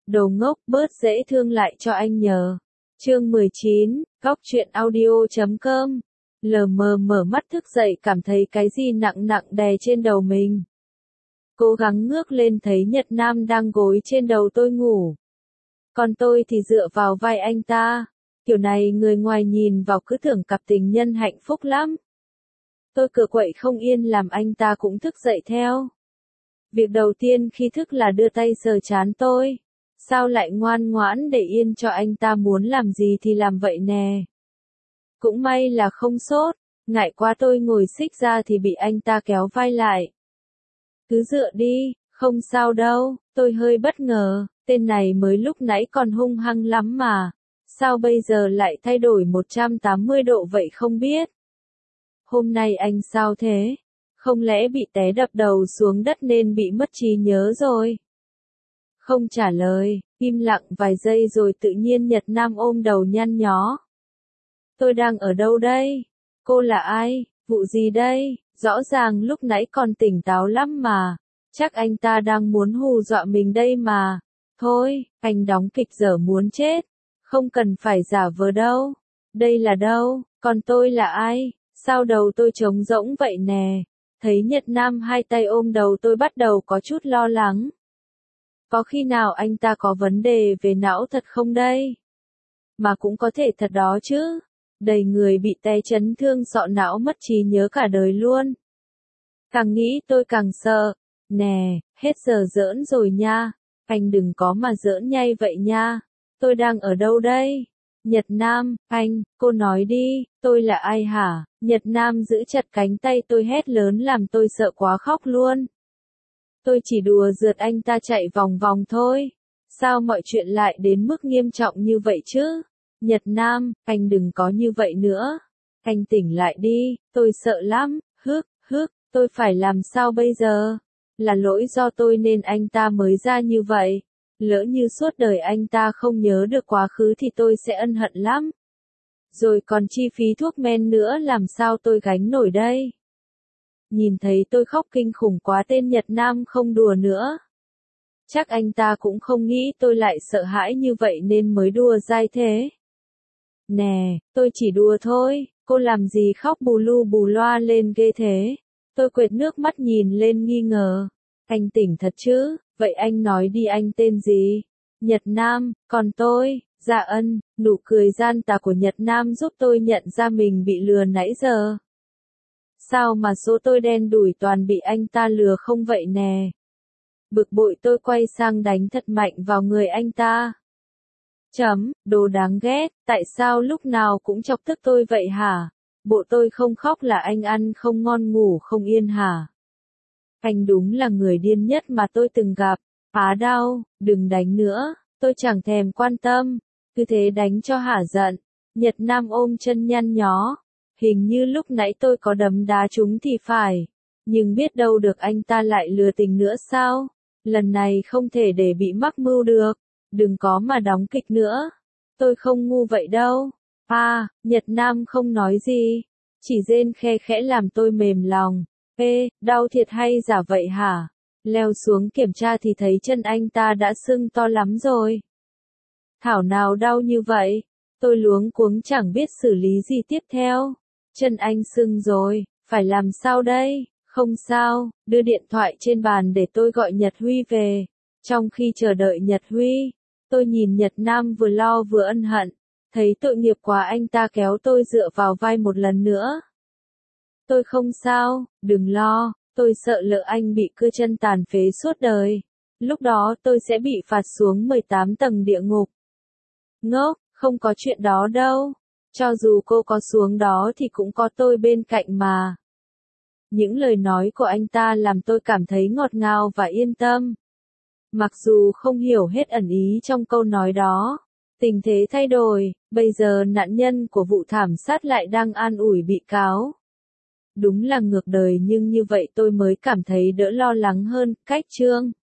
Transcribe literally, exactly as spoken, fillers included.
Đồ ngốc, bớt dễ thương lại cho anh nhờ. Chương mười chín, góc truyện audio chấm com. Lờ mờ mở mắt thức dậy cảm thấy cái gì nặng nặng đè trên đầu mình. Cố gắng ngước lên thấy Nhật Nam đang gối trên đầu tôi ngủ. Còn tôi thì dựa vào vai anh ta. Kiểu này người ngoài nhìn vào cứ tưởng cặp tình nhân hạnh phúc lắm. Tôi cựa quậy không yên làm anh ta cũng thức dậy theo. Việc đầu tiên khi thức là đưa tay sờ trán tôi. Sao lại ngoan ngoãn để yên cho anh ta muốn làm gì thì làm vậy nè. Cũng may là không sốt, ngại quá tôi ngồi xích ra thì bị anh ta kéo vai lại. Cứ dựa đi, không sao đâu, tôi hơi bất ngờ, tên này mới lúc nãy còn hung hăng lắm mà. Sao bây giờ lại thay đổi một trăm tám mươi độ vậy không biết. Hôm nay anh sao thế? Không lẽ bị té đập đầu xuống đất nên bị mất trí nhớ rồi? Không trả lời, im lặng vài giây rồi tự nhiên Nhật Nam ôm đầu nhăn nhó. Tôi đang ở đâu đây? Cô là ai? Vụ gì đây? Rõ ràng lúc nãy còn tỉnh táo lắm mà. Chắc anh ta đang muốn hù dọa mình đây mà. Thôi, anh đóng kịch dở muốn chết. Không cần phải giả vờ đâu. Đây là đâu? Còn tôi là ai? Sao đầu tôi trống rỗng vậy nè? Thấy Nhật Nam hai tay ôm đầu tôi bắt đầu có chút lo lắng. Có khi nào anh ta có vấn đề về não thật không đây? Mà cũng có thể thật đó chứ. Đầy người bị té chấn thương sọ não mất trí nhớ cả đời luôn. Càng nghĩ tôi càng sợ. Nè, hết giờ giỡn rồi nha. Anh đừng có mà giỡn nhây vậy nha. Tôi đang ở đâu đây? Nhật Nam, anh, cô nói đi, tôi là ai hả? Nhật Nam giữ chặt cánh tay tôi hét lớn làm tôi sợ quá khóc luôn. Tôi chỉ đùa rượt anh ta chạy vòng vòng thôi. Sao mọi chuyện lại đến mức nghiêm trọng như vậy chứ? Nhật Nam, anh đừng có như vậy nữa. Anh tỉnh lại đi, tôi sợ lắm, hức, hức, tôi phải làm sao bây giờ? Là lỗi do tôi nên anh ta mới ra như vậy. Lỡ như suốt đời anh ta không nhớ được quá khứ thì tôi sẽ ân hận lắm. Rồi còn chi phí thuốc men nữa làm sao tôi gánh nổi đây? Nhìn thấy tôi khóc kinh khủng quá tên Nhật Nam không đùa nữa. Chắc anh ta cũng không nghĩ tôi lại sợ hãi như vậy nên mới đùa dai thế. Nè, tôi chỉ đùa thôi, cô làm gì khóc bù lu bù loa lên ghê thế? Tôi quệt nước mắt nhìn lên nghi ngờ. Anh tỉnh thật chứ, vậy anh nói đi anh tên gì? Nhật Nam, còn tôi, Dạ Ân, nụ cười gian tà của Nhật Nam giúp tôi nhận ra mình bị lừa nãy giờ. Sao mà số tôi đen đủi toàn bị anh ta lừa không vậy nè? Bực bội tôi quay sang đánh thật mạnh vào người anh ta. Chấm, đồ đáng ghét, tại sao lúc nào cũng chọc tức tôi vậy hả? Bộ tôi không khóc là anh ăn không ngon ngủ không yên hả? Anh đúng là người điên nhất mà tôi từng gặp. Á đau, đừng đánh nữa, tôi chẳng thèm quan tâm. Cứ thế đánh cho hả giận. Nhật Nam ôm chân nhăn nhó. Hình như lúc nãy tôi có đấm đá chúng thì phải. Nhưng biết đâu được anh ta lại lừa tình nữa sao? Lần này không thể để bị mắc mưu được. Đừng có mà đóng kịch nữa. Tôi không ngu vậy đâu. À, Nhật Nam không nói gì. Chỉ rên khe khẽ làm tôi mềm lòng. Ê, đau thiệt hay giả vậy hả? Leo xuống kiểm tra thì thấy chân anh ta đã sưng to lắm rồi. Thảo nào đau như vậy? Tôi luống cuống chẳng biết xử lý gì tiếp theo. Chân anh sưng rồi, phải làm sao đây? Không sao, đưa điện thoại trên bàn để tôi gọi Nhật Huy về. Trong khi chờ đợi Nhật Huy, tôi nhìn Nhật Nam vừa lo vừa ân hận. Thấy tội nghiệp quá anh ta kéo tôi dựa vào vai một lần nữa. Tôi không sao, đừng lo, tôi sợ lỡ anh bị cưa chân tàn phế suốt đời. Lúc đó tôi sẽ bị phạt xuống mười tám tầng địa ngục. Ngốc, không có chuyện đó đâu. Cho dù cô có xuống đó thì cũng có tôi bên cạnh mà. Những lời nói của anh ta làm tôi cảm thấy ngọt ngào và yên tâm. Mặc dù không hiểu hết ẩn ý trong câu nói đó. Tình thế thay đổi, bây giờ nạn nhân của vụ thảm sát lại đang an ủi bị cáo. Đúng là ngược đời nhưng như vậy tôi mới cảm thấy đỡ lo lắng hơn. Cách chương